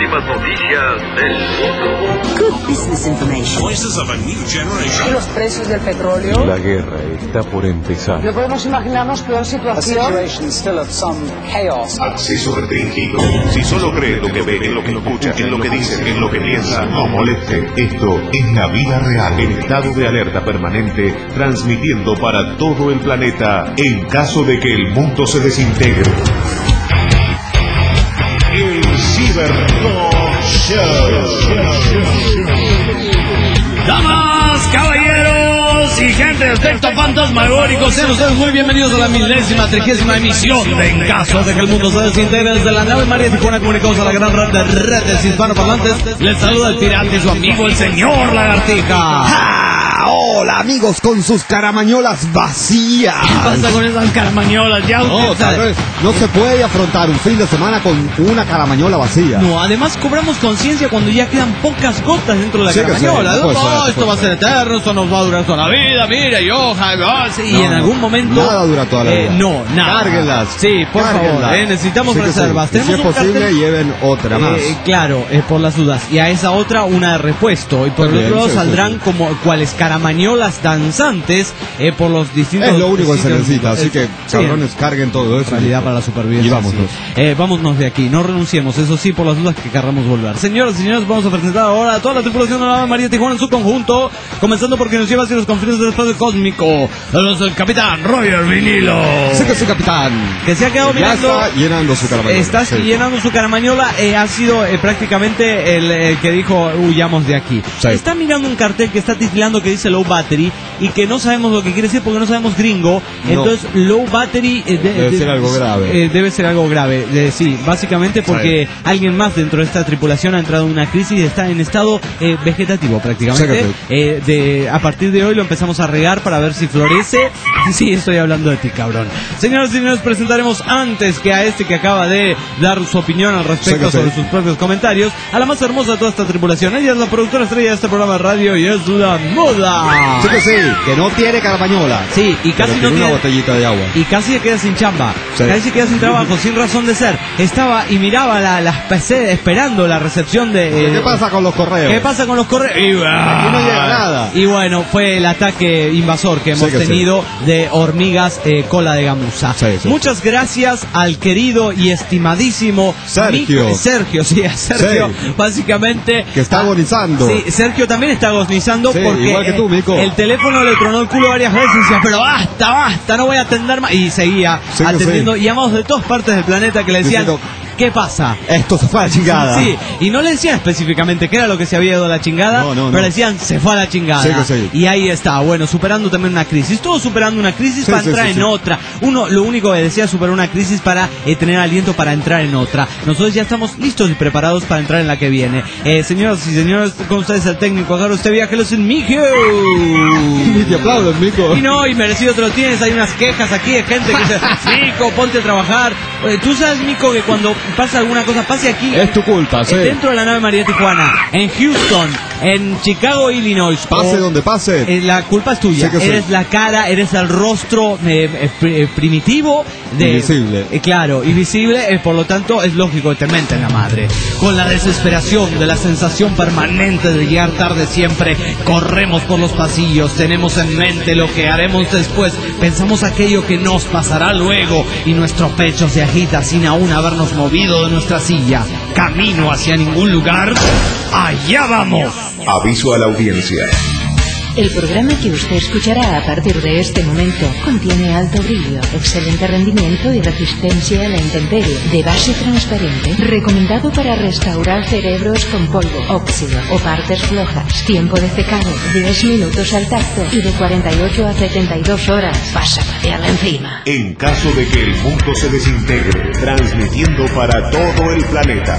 últimas noticias del mundo. Good business information. Voices of a new generation. Y los precios del petróleo. La guerra está por empezar. No podemos imaginarnos peor situación. Acceso restringido. Si solo cree lo que ve, en lo que escucha, en lo que dice, en lo que piensa, no moleste. Esto es la vida real. En estado de alerta permanente, transmitiendo para todo el planeta en caso de que el mundo se desintegre. El Cybertalk Show. Damas, caballeros y gente del texto fantasmagórico, sean ustedes muy bienvenidos a la 30ª emisión de En caso de que el mundo se desintegre. Desde la nave María Tijuana comunicados a la gran red de redes hispanoparlantes. Les saluda el pirata y su amigo el señor Lagartija. ¡Ja! Hola amigos con sus caramañolas vacías. ¿Qué pasa con esas caramañolas? Ya no se puede afrontar un fin de semana con una caramañola vacía. No, además cobramos conciencia cuando ya quedan pocas gotas dentro de la caramañola. Esto va a ser eterno, esto nos va a durar toda la vida, mira, y y en algún momento nada dura toda la vida. No, nada. Cárguenlas. Sí, por favor, necesitamos reservas. Si es posible, lleven otra más. Claro, por las dudas. Y a esa otra una de repuesto. Y por el otro lado saldrán como cuales caramañolas danzantes por los distintos... Es lo único que se necesita, así que cabrones, carguen todo eso. Realidad para la supervivencia. Y vámonos. Sí. Vámonos de aquí, no renunciemos, eso sí, por las dudas que querramos volver. Señoras y señores, vamos a presentar ahora a toda la tripulación de la nave María Tijuana en su conjunto, comenzando porque nos lleva hacia los confines del espacio cósmico, el capitán Roger Vinilo. Sí, capitán. Que se ha quedado mirando... Ya está llenando su caramañola. Está llenando su caramañola, ha sido prácticamente el que dijo, huyamos de aquí. Sí. Está mirando un cartel que está titulando que dice Low Battery y que no sabemos lo que quiere decir porque no sabemos gringo. Entonces, Low Battery debe ser algo grave. Debe ser algo grave, sí, básicamente porque alguien más dentro de esta tripulación ha entrado en una crisis y está en estado vegetativo prácticamente. A partir de hoy lo empezamos a regar para ver si florece. Sí, estoy hablando de ti, cabrón. Señoras y señores, presentaremos antes que a este que acaba de dar su opinión al respecto sobre sus propios comentarios, a la más hermosa de toda esta tripulación. Ella es la productora estrella de este programa de radio y es la moda. Sí, que no tiene caramañola. Sí, y casi no tiene una botellita de agua. Y casi se queda sin chamba. Sí. Casi se queda sin trabajo, sin razón de ser. Estaba y miraba las PC esperando la recepción de... ¿Qué pasa con los correos? ¿Qué pasa con los correos? Aquí no llega nada. Y bueno, fue el ataque invasor que hemos tenido de hormigas cola de gamuza. Muchas gracias al querido y estimadísimo Sergio, básicamente. Que está agonizando. Sí, Sergio también está agonizando porque igual que tú, Mico. El teléfono le tronó el culo varias veces y decía, pero basta, no voy a atender más. Y seguía atendiendo y llamados de todas partes del planeta que le decían... ¿Qué pasa? Esto se fue a la chingada. Sí, y no le decían específicamente qué era lo que se había ido a la chingada, pero le decían se fue a la chingada. Y ahí está, bueno, superando también una crisis. Todos superando una crisis para entrar en otra. Uno lo único que decía superar una crisis para tener aliento para entrar en otra. Nosotros ya estamos listos y preparados para entrar en la que viene. Señoras y señores, con ustedes el técnico, agarra usted viaje, los en Mico. Y te aplauden, Mico. Y no, y merecido te lo tienes. Hay unas quejas aquí de gente que dice, Mico, ponte a trabajar. Tú sabes, Mico, que cuando pasa alguna cosa, pase aquí. Es tu culpa, dentro de la nave María Tijuana, en Houston, en Chicago, Illinois. Pase donde pase. La culpa es tuya. Eres la cara, eres el rostro primitivo. Invisible. Claro, invisible. Por lo tanto, es lógico que te menten la madre. Con la desesperación de la sensación permanente de llegar tarde siempre, corremos por los pasillos. Tenemos en mente lo que haremos después. Pensamos aquello que nos pasará luego. Y nuestro pecho se agita sin aún habernos movido de nuestra silla. Camino hacia ningún lugar. ¡Allá vamos! Aviso a la audiencia. El programa que usted escuchará a partir de este momento contiene alto brillo, excelente rendimiento y resistencia a la intemperie, de base transparente, recomendado para restaurar cerebros con polvo, óxido o partes flojas, tiempo de secado, 10 minutos al tacto y de 48 a 72 horas. Pasa patearla encima. En caso de que el mundo se desintegre, transmitiendo para todo el planeta.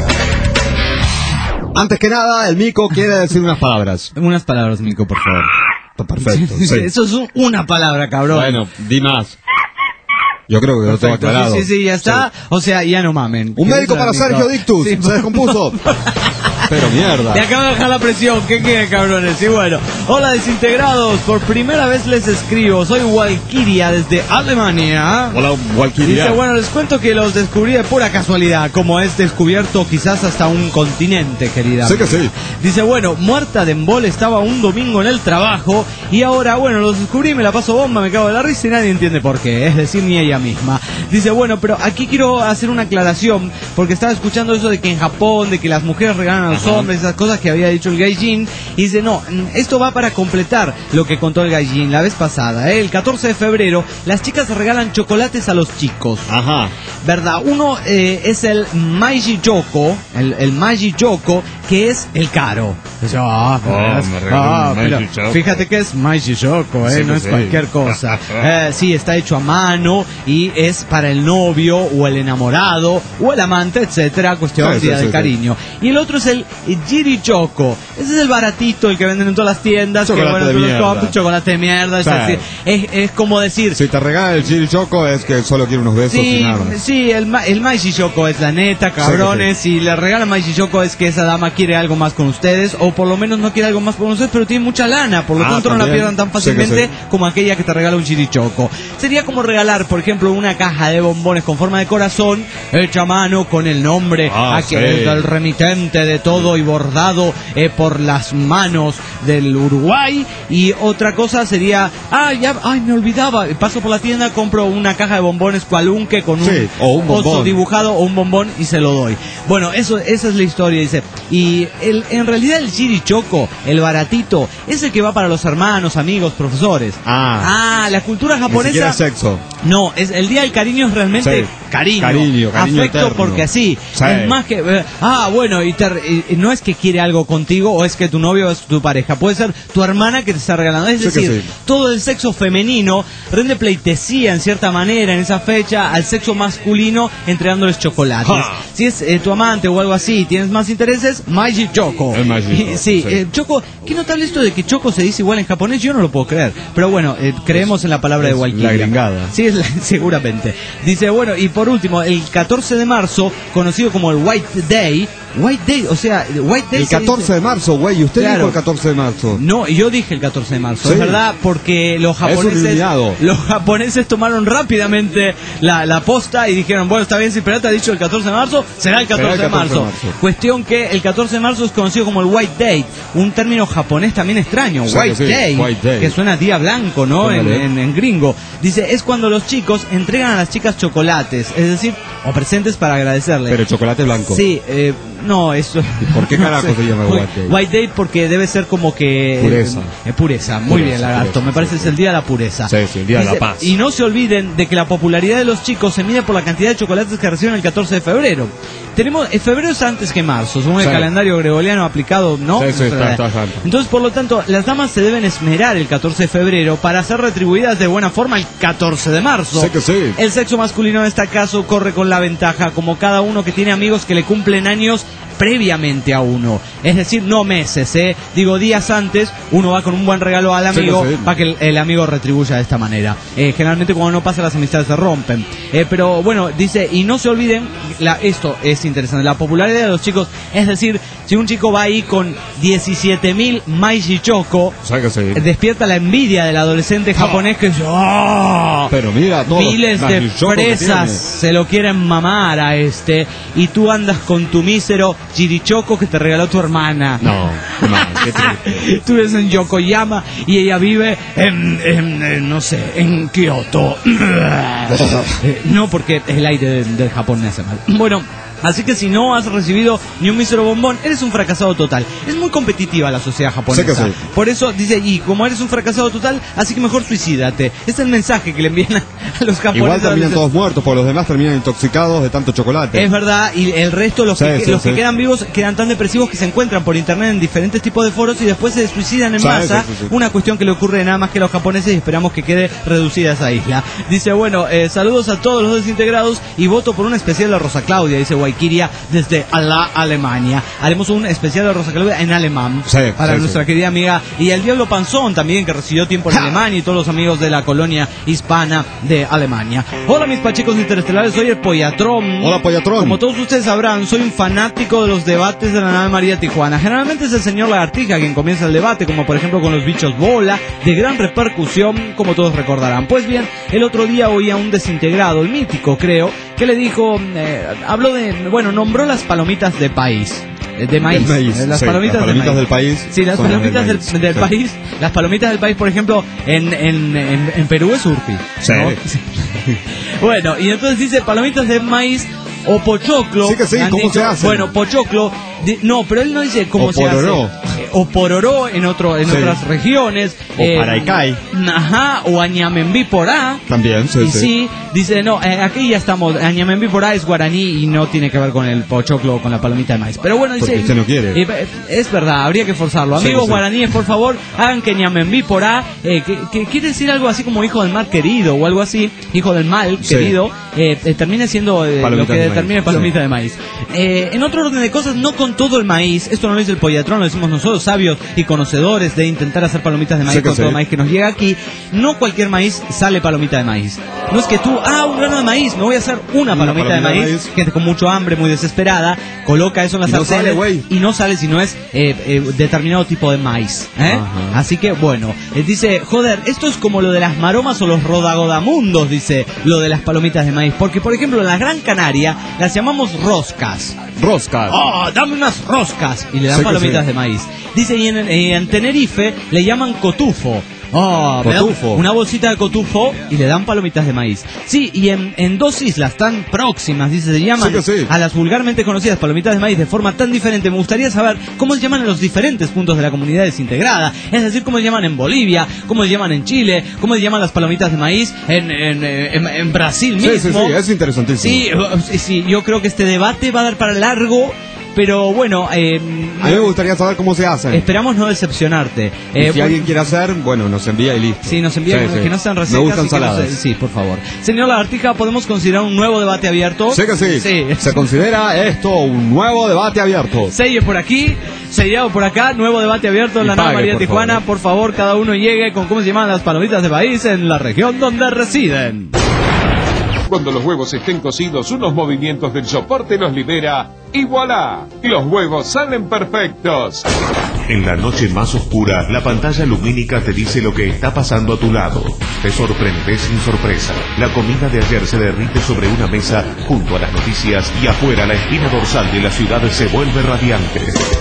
Antes que nada, el Mico quiere decir unas palabras. Unas palabras, Mico, por favor. Perfecto. Eso es una palabra, cabrón. Bueno, di más. Yo creo que lo tengo aclarado. Sí, ya está. O sea, ya no mamen. Un médico para Sergio Dictus. Se descompuso. Pero mierda. Te acabo de dejar la presión, ¿qué quieren, cabrones? Y bueno, hola desintegrados, por primera vez les escribo, soy Walkiria desde Alemania. Hola, Walkiria. Dice, bueno, les cuento que los descubrí de pura casualidad, como es descubierto quizás hasta un continente, querida. Sí que sí. Dice, bueno, muerta de embole, estaba un domingo en el trabajo y ahora, bueno, los descubrí, me la paso bomba, me cago de la risa y nadie entiende por qué, es decir, ni ella misma. Dice, bueno, pero aquí quiero hacer una aclaración, porque estaba escuchando eso de que en Japón, de que las mujeres regalan a los hombres, esas cosas que había dicho el Gaijin, y dice, no, esto va para completar lo que contó el Gaijin la vez pasada, ¿eh? El 14 de febrero, las chicas regalan chocolates a los chicos. Ajá. ¿Verdad? Uno es el Maiji Choco, el Maiji Choco, que es el caro. Dice, pero fíjate que es Maiji Choco, Sí, no es sí. cualquier cosa. Sí, está hecho a mano y es para el novio o el enamorado o el amante, etcétera, cuestión Sí, día sí, del sí, cariño. Y el otro es el Jiri Choco. Ese es el baratito, el que venden en todas las tiendas, Chocolate que bueno, de tú los mierda. compras, chocolate de mierda, Sí. es como decir, Si te regala el Chili Choco es que solo quiere unos besos y sí, nada más. sí, el Maiji Choco es la neta, cabrones. Si le regalan Maiji Choco es que esa dama quiere algo más con ustedes, o por lo menos no quiere algo más con ustedes, pero tiene mucha lana, por lo tanto no la también. pierdan tan Sí que fácilmente sí. como aquella que te regala un chirichoco. Sería como regalar, por ejemplo, una caja de bombones con forma de corazón, hecha a mano con el nombre Sí. del remitente de todo y bordado por las manos del Uruguay. Y otra cosa sería, me olvidaba, paso por la tienda, compro una caja de bombones cualunque con un Sí, o un oso bombón. dibujado o un bombón y se lo doy. Bueno, esa es la historia, dice. Y en realidad el chirichoco, el baratito, es el que va para los hermanos, amigos, profesores. La cultura Ni japonesa... siquiera sexo. No, el día del cariño es realmente Sí. cariño, afecto eterno. porque así. Sí. Es más que, bueno, y no es que quiere algo contigo o es que tu novio es tu pareja, puede ser tu hermana que te está regalando. Es Sí que decir, sí. todo el sexo femenino rende pleitesía en cierta manera en esa fecha al sexo masculino entregándoles chocolates. Si es tu amante o algo así y tienes más intereses, Maiji Choco. El Maiji Choco, Sí, sí. Choco, qué notable esto de que Choco se dice igual en japonés, yo no lo puedo creer. Pero bueno, creemos en la palabra de Walkiria. la gringada. Sí, seguramente. Dice, bueno, y por último, el 14 de marzo, conocido como el White Day, o sea, White Day El se 14 dice- de marzo, güey. ¿Usted Claro. dijo el 14 de marzo? No, yo dije el 14 de marzo, Sí. es verdad, porque los un japoneses iluminado. tomaron rápidamente la posta y dijeron, bueno, está bien, si Peralta ha dicho el 14 de marzo, será el 14, de marzo. Cuestión que el 14 de marzo es conocido como el White Day, un término japonés también extraño, Sí, White, sí, Day, White Day. que suena a día blanco, ¿no? Póngale. En gringo. Dice, es cuando los chicos entregan a las chicas chocolates, es decir, o presentes para agradecerle. Pero chocolate blanco. Sí, no, eso... ¿Por qué carajo se llama White Day? White Day porque debe ser como que... Pureza. Pureza, muy Pureza, bien, lagarto. pureza, Me parece sí, es el día de la pureza. Sí, sí, el día de la Dice, paz. Y no se olviden de que la popularidad de los chicos se mide por la cantidad de chocolates que reciben el 14 de febrero. Febrero es antes que marzo, según el Sí. calendario gregoriano aplicado, ¿no? Sí, sí, está antes. Entonces, por lo tanto, las damas se deben esmerar el 14 de febrero para ser retribuidas de buena forma el 14 de marzo. Sí que sí. El sexo masculino en este caso corre con la ventaja, como cada uno que tiene amigos que le cumplen años previamente a uno, es decir, no meses, digo días antes, uno va con un buen regalo al amigo Sí, sí. para que el amigo retribuya de esta manera. Generalmente cuando no pasa las amistades se rompen, pero bueno, dice, y no se olviden, esto es interesante, la popularidad de los chicos, es decir, si un chico va ahí con 17.000 Maiji Choco, Sí que sí. despierta la envidia del adolescente japonés que dice, ¡oh! Pero mira, todos Miles los de Maiji Choco que fresas tiene. se lo quieren mamar a y tú andas con tu mísero chirichoco que te regaló tu hermana. No, qué mal, qué triste. Tú eres en Yokoyama y ella vive no sé, en Kioto. No, porque el aire del Japón me hace mal. Bueno, así que si no has recibido ni un mísero bombón, eres un fracasado total. Es muy competitiva la sociedad japonesa. Sí que sí. Por eso dice, y como eres un fracasado total, así que mejor suicídate. Este es el mensaje que le envían a los japoneses. Igual terminan todos muertos, porque los demás terminan intoxicados de tanto chocolate. Es verdad, y el resto, los Sí, que sí. quedan vivos, quedan tan depresivos que se encuentran por internet en diferentes tipos de foros y después se suicidan en Sí, masa. sí. Una cuestión que le ocurre nada más que a los japoneses y esperamos que quede reducida esa isla. Dice, bueno, saludos a todos los desintegrados y voto por un especial de Rosa Claudia, dice Guay Valkyria desde Alemania. Haremos un especial de Rosa Claudia en alemán para nuestra querida amiga, y el Diablo Panzón también, que residió tiempo en Alemania, y todos los amigos de la colonia hispana de Alemania. Hola mis pachecos interestelares, soy el Pollatrón. Hola Pollatrón. Como todos ustedes sabrán, soy un fanático de los debates de la nave María Tijuana. Generalmente es el señor Lagartija quien comienza el debate, como por ejemplo con los bichos bola, de gran repercusión, como todos recordarán. Pues bien, el otro día oía un desintegrado, el mítico creo, que le dijo, nombró las palomitas de país. De maíz. Las palomitas del país. Sí, las palomitas del país. Las palomitas del país, por ejemplo, en Perú es Urpi, ¿no? Sí. Bueno, y entonces dice palomitas de maíz o pochoclo. Sí que sí, ¿cómo se hace? Bueno, pochoclo. No, pero él no dice cómo se hace. O pororó en otras regiones. O paraicay. Ajá, o añamembí porá. También, sí. Y sí, dice, no, aquí ya estamos. Añamembí porá es guaraní y no tiene que ver con el pochoclo o con la palomita de maíz. Pero bueno, dice. Porque usted no quiere. Es verdad, habría que forzarlo. Amigos guaraníes, por favor, hagan que añamembí porá, que quiere decir algo así como hijo del mal querido o algo así, hijo del mal querido, termine siendo lo que determine palomita de maíz. En otro orden de cosas, no con todo el maíz, esto no lo dice el Pollatrón, lo decimos nosotros, sabios y conocedores de intentar hacer palomitas de maíz con todo el maíz que nos llega aquí. No cualquier maíz sale palomita de maíz. No es que tú, un grano de maíz, me voy a hacer una palomita de maíz. Gente con mucho hambre, muy desesperada, coloca eso en la sartén y no sale si no es determinado tipo de maíz. Así que bueno, dice, joder, esto es como lo de las maromas o los rodagodamundos, dice, lo de las palomitas de maíz. Porque por ejemplo en la Gran Canaria las llamamos roscas. Dame unas roscas, y le dan palomitas de maíz. Dice, y en Tenerife le llaman cotufo. Una bolsita de cotufo y le dan palomitas de maíz. Sí, y en dos islas tan próximas, dice, se llaman a las vulgarmente conocidas palomitas de maíz de forma tan diferente. Me gustaría saber cómo se llaman en los diferentes puntos de la comunidad desintegrada. Es decir, cómo se llaman en Bolivia, cómo se llaman en Chile, cómo se llaman las palomitas de maíz en Brasil mismo. Sí, es interesantísimo. Sí, yo creo que este debate va a dar para largo. Pero bueno, a mí me gustaría saber cómo se hacen. Esperamos no decepcionarte. Si alguien quiere hacer, bueno, nos envía y listo. Sí, nos envía, que no sean recetas. Me gustan saladas. Sí, por favor. Señor Lagartija, ¿podemos considerar un nuevo debate abierto? Sí que sí. Se considera esto un nuevo debate abierto. Selle por aquí, sellado por acá, nuevo debate abierto en la nave María Tijuana. Por favor, cada uno llegue con cómo se llaman las palomitas de maíz en la región donde residen. Cuando los huevos estén cocidos, unos movimientos del soporte los libera y ¡voilá! Los huevos salen perfectos. En la noche más oscura, la pantalla lumínica te dice lo que está pasando a tu lado. Te sorprendes sin sorpresa. La comida de ayer se derrite sobre una mesa junto a las noticias y afuera la espina dorsal de la ciudad se vuelve radiante.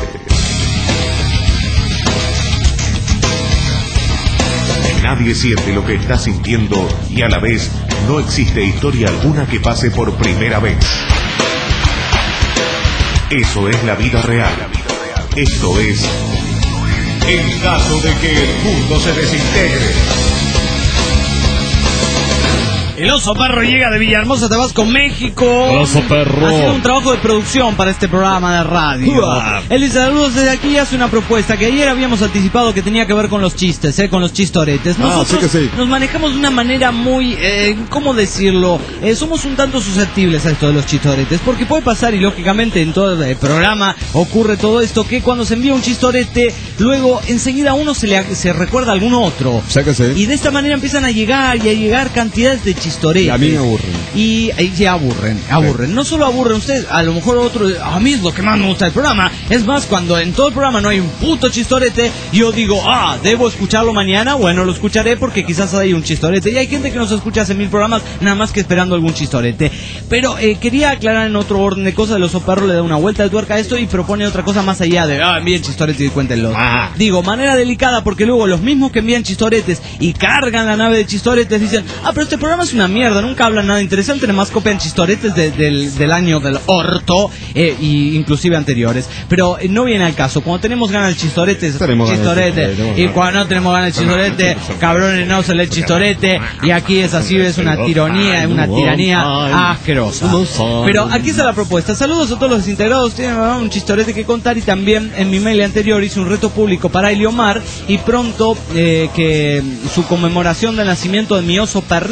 Nadie siente lo que está sintiendo y a la vez no existe historia alguna que pase por primera vez. Eso es la vida real. Esto es en caso de que el mundo se desintegre. El Oso Perro llega de Villahermosa, Tabasco, México. El Oso Perro. Haciendo un trabajo de producción para este programa de radio. Él dice, saludos desde aquí, hace una propuesta que ayer habíamos anticipado que tenía que ver con los chistes, con los chistoretes. Nosotros nos manejamos de una manera muy, ¿cómo decirlo? Somos un tanto susceptibles a esto de los chistoretes, porque puede pasar, y lógicamente en todo el programa ocurre todo esto, que cuando se envía un chistorete, luego enseguida a uno se recuerda a algún otro. Y de esta manera empiezan a llegar cantidades de chistoretes. Y a mí me aburren. Y ya aburren. No solo aburren ustedes, a lo mejor otro, a mí es lo que más me gusta del programa. Es más, cuando en todo el programa no hay un puto chistorete, yo digo, debo escucharlo mañana. Bueno, lo escucharé porque quizás hay un chistorete. Y hay gente que nos escucha hace 1000 programas, nada más que esperando algún chistorete. Pero quería aclarar en otro orden de cosas. El Oso Perro le da una vuelta de tuerca a esto y propone otra cosa más allá de, envíen chistorete y cuéntenlo. Digo, manera delicada, porque luego los mismos que envían chistoretes y cargan la nave de chistoretes dicen, pero este programa es una mierda, nunca hablan nada interesante, nada más copian chistoretes del año del orto, y inclusive anteriores. Pero no viene al caso. Cuando tenemos ganas de chistoretes, y cuando no tenemos ganas de chistorete, cabrones, no se lee chistorete, y aquí es así, es una tiranía asquerosa. Pero aquí está la propuesta. Saludos a todos los desintegrados, tienen un chistorete que contar, y también en mi mail anterior hice un reto público para Eliomar, y pronto que su conmemoración del nacimiento de mi oso perrita,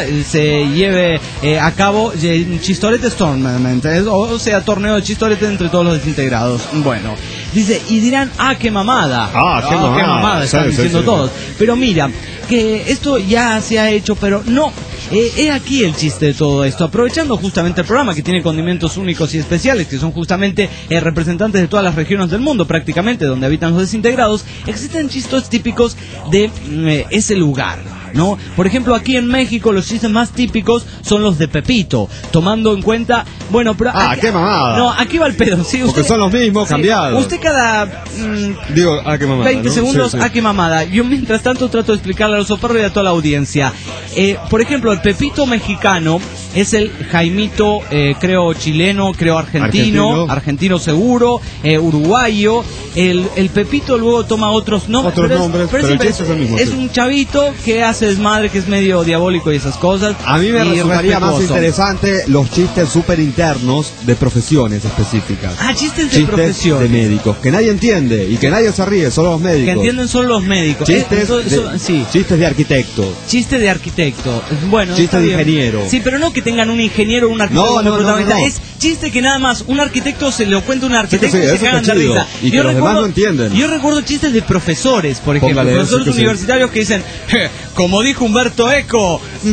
se lleve a cabo Chistoretes Tournament, o sea, torneo de chistoretes entre todos los desintegrados. Bueno, dice, y dirán, qué mamada. Qué mamada, están diciendo todos. Pero mira, que esto ya se ha hecho, pero no. He aquí el chiste de todo esto, aprovechando justamente el programa que tiene condimentos únicos y especiales, que son justamente representantes de todas las regiones del mundo prácticamente, donde habitan los desintegrados. Existen chistes típicos de ese lugar, ¿no? Por ejemplo, aquí en México los chistes más típicos son los de Pepito, tomando en cuenta, bueno, pero qué mamada. No, aquí va el pedo, sí, porque son los mismos, cambiados. Usted cada qué mamada, 20 segundos, qué mamada. Yo mientras tanto trato de explicarle a los soperros y a toda la audiencia. Por ejemplo, el Pepito mexicano es el Jaimito, creo chileno, creo argentino seguro, uruguayo. El Pepito luego toma otros nombres, pero el chiste es el mismo. Es un chavito que hace desmadre, que es medio diabólico y esas cosas. A mí me resultaría más interesante los chistes súper internos de profesiones específicas. Chistes de profesiones. De médicos, que nadie entiende y que nadie se ríe, solo los médicos. Que entienden solo los médicos. Chistes de arquitecto. Chiste de arquitecto. Bueno, chiste de ingeniero. Sí, pero no que tengan un ingeniero o un arquitecto como protagonista. No. Es chiste que nada más un arquitecto se lo cuenta un arquitecto y se cagan de risa. Y que los demás no entienden. Yo recuerdo chistes de profesores, por ejemplo. Profesores universitarios que dicen, como dijo Humberto Eco. Y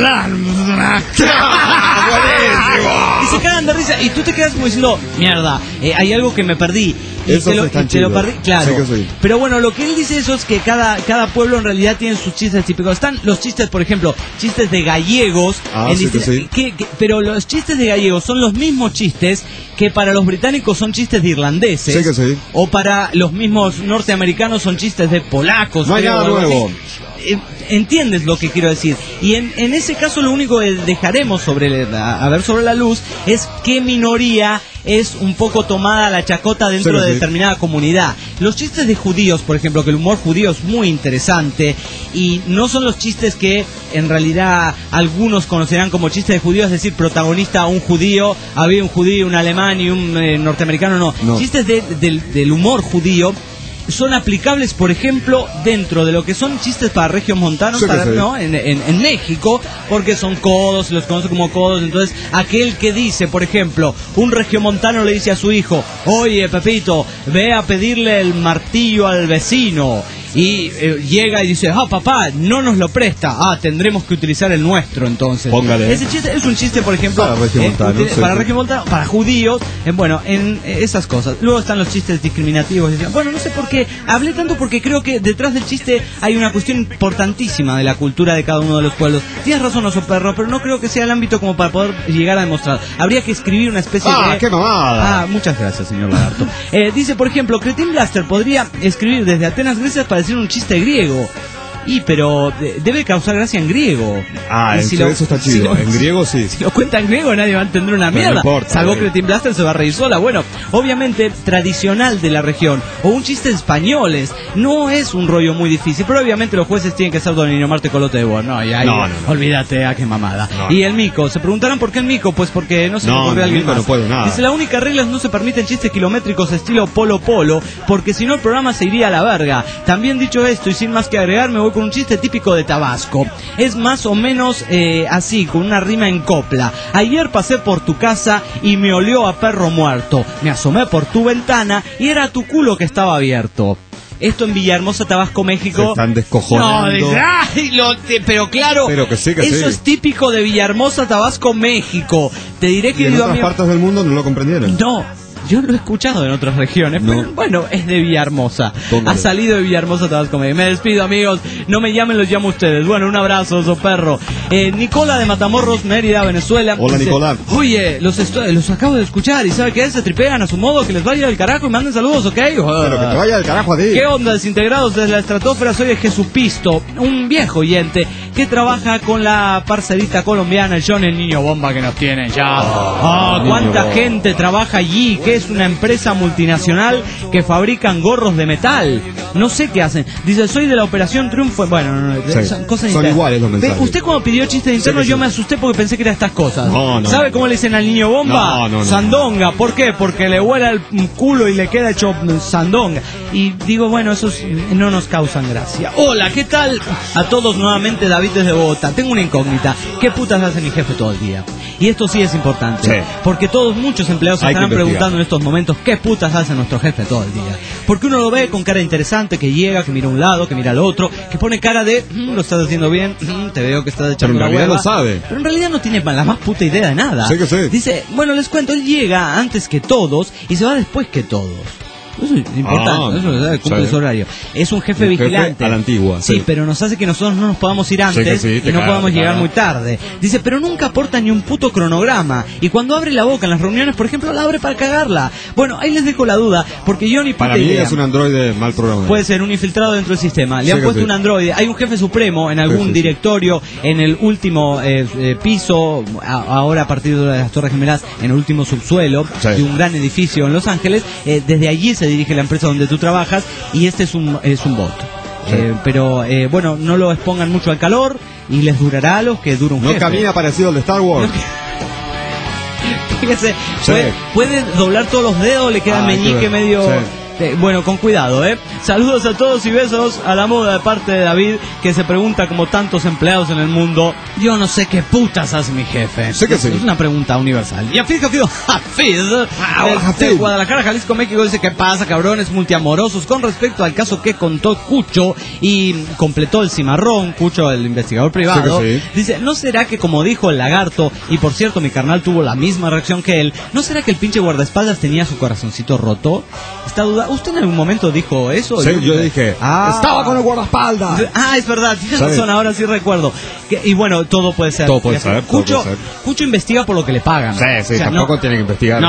se cagan de risa. Y tú te quedas como diciendo, mierda, hay algo que me perdí. Y te lo perdí, claro. Pero bueno, lo que él dice eso es que cada pueblo en realidad tiene sus chistes típicos. Están los chistes, por ejemplo, chistes de gallegos. Pero los chistes de gallegos son los mismos chistes que para los británicos son chistes de irlandeses. O para los mismos norteamericanos son chistes de polacos. No hay nada nuevo. ¿Entiendes lo que quiero decir? Y en ese caso lo único que dejaremos sobre la luz es qué minoría es un poco tomada la chacota dentro de determinada comunidad. Los chistes de judíos, por ejemplo, que el humor judío es muy interesante y no son los chistes que en realidad algunos conocerán como chistes de judíos, es decir, protagonista un judío, había un judío, un alemán y un norteamericano, no. Chistes del humor judío son aplicables, por ejemplo, dentro de lo que son chistes para regiomontanos, en México, porque son codos, los conocen como codos. Entonces, aquel que dice, por ejemplo, un regiomontano le dice a su hijo, oye, Pepito, ve a pedirle el martillo al vecino. Y llega y dice, papá, no nos lo presta. Tendremos que utilizar el nuestro, entonces. Póngale. Ese chiste es un chiste, por ejemplo, para regiomontanos, para judíos, en esas cosas. Luego están los chistes discriminativos. Bueno, no sé por qué hablé tanto, porque creo que detrás del chiste hay una cuestión importantísima de la cultura de cada uno de los pueblos. Tienes razón, Oso Perro, pero no creo que sea el ámbito como para poder llegar a demostrar. Habría que escribir una especie de... ¡Qué mamada! Muchas gracias, señor Lagarto. Dice, por ejemplo, Cretin Blaster podría escribir desde Atenas, Grecia, para decir un chiste griego. Pero debe causar gracia en griego. Eso está chido. En griego sí. Si lo cuenta en griego nadie va a entender una mierda. No importa, salvo Cretin Blaster se va a reír sola. Bueno, obviamente tradicional de la región. O un chiste españoles. No es un rollo muy difícil. Pero obviamente los jueces tienen que ser Don Niño Marte Colote de Boa. No. Olvídate, qué mamada. No. Y el mico. Se preguntarán por qué el mico. Pues porque no se me ocurrió alguien más. No puede nada. Dice, la única regla es no se permiten chistes kilométricos estilo Polo Polo. Porque si no el programa se iría a la verga. También dicho esto y sin más que agregar, me voy con un chiste típico de Tabasco. Es más o menos así, con una rima en copla. Ayer pasé por tu casa y me olió a perro muerto. Me asomé por tu ventana y era tu culo que estaba abierto. Esto en Villahermosa, Tabasco, México. Se están descojonando. Pero claro, pero que eso es típico de Villahermosa, Tabasco, México. Te diré que en otras partes del mundo no lo comprendieron. No. Yo lo he escuchado en otras regiones, pero bueno, es de Villahermosa. Ha salido de Villahermosa, Tabasco. Me despido, amigos. No me llamen, los llamo a ustedes. Bueno, un abrazo, Oso Perro. Nicola de Matamoros, Mérida, Venezuela. Hola, dice, Nicolás. Oye, los acabo de escuchar y ¿sabe qué? Se tripean a su modo, que les vaya del carajo y manden saludos, ¿ok? Pero que te vaya del carajo a ti. ¿Qué onda, desintegrados desde la estratosfera? Soy el Jesupisto, un viejo oyente que trabaja con la parcerita colombiana, el John, el niño bomba que nos tienen ya. Cuánta gente trabaja allí, qué es una empresa multinacional que fabrican gorros de metal. No sé qué hacen. Dice, soy de la Operación Triunfo. Bueno, son cosas son iguales los mensajes. Usted cuando pidió chistes internos, yo me asusté porque pensé que eran estas cosas. ¿Sabe cómo le dicen al niño bomba? Sandonga. ¿Por qué? Porque le vuela el culo y le queda hecho sandonga. Y digo, bueno, esos no nos causan gracia. Hola, ¿qué tal? A todos nuevamente, David desde Bogotá. Tengo una incógnita. ¿Qué putas hace mi jefe todo el día? Y esto sí es importante, porque muchos empleados se estarán preguntando en estos momentos qué putas hace nuestro jefe todo el día. Porque uno lo ve con cara interesante, que llega, que mira a un lado, que mira al otro, que pone cara de lo estás haciendo bien, te veo que estás echando la hueva. Pero en realidad lo sabe. Pero en realidad no tiene la más puta idea de nada. Sí que sí. Dice, bueno, les cuento, él llega antes que todos y se va después que todos. Eso es importante, eso cumple su horario. Es un jefe vigilante. A la antigua. Sí, pero nos hace que nosotros no nos podamos ir antes y no podamos llegar muy tarde. Dice, pero nunca aporta ni un puto cronograma. Y cuando abre la boca en las reuniones, por ejemplo, la abre para cagarla. Bueno, ahí les dejo la duda, porque yo ni puta Para mí idea. es un androide mal programado. Puede ser un infiltrado dentro del sistema. Le han puesto un androide. Hay un jefe supremo en algún directorio, en el último piso, ahora a partir de las Torres Gemelas, en el último subsuelo de un gran edificio en Los Ángeles. Desde allí se dirige la empresa donde tú trabajas y este es un bot. Pero bueno, no lo expongan mucho al calor y les durará lo que dura un jefe. No camina parecido al de Star Wars. Fíjese, puede doblar todos los dedos, le queda el meñique medio... Bueno, con cuidado, Saludos a todos y besos a la moda de parte de David, que se pregunta, como tantos empleados en el mundo, yo no sé qué putas hace mi jefe. Sé que sí. Es una pregunta universal. Y Hafid de Guadalajara, Jalisco, México, dice, ¿qué pasa, cabrones multiamorosos? Con respecto al caso que contó Cucho y completó el cimarrón, Cucho, el investigador privado, dice, ¿no será que, como dijo el lagarto, y por cierto mi carnal tuvo la misma reacción que él, ¿no será que el pinche guardaespaldas tenía su corazoncito roto? Esta duda, ¿usted en algún momento dijo eso? Sí, yo dije, estaba con el guardaespaldas. Es verdad, tienes razón, ahora sí recuerdo. Y bueno, todo puede ser. Todo puede ser. Cucho investiga por lo que le pagan. Sí, o sea, tampoco tiene que investigar.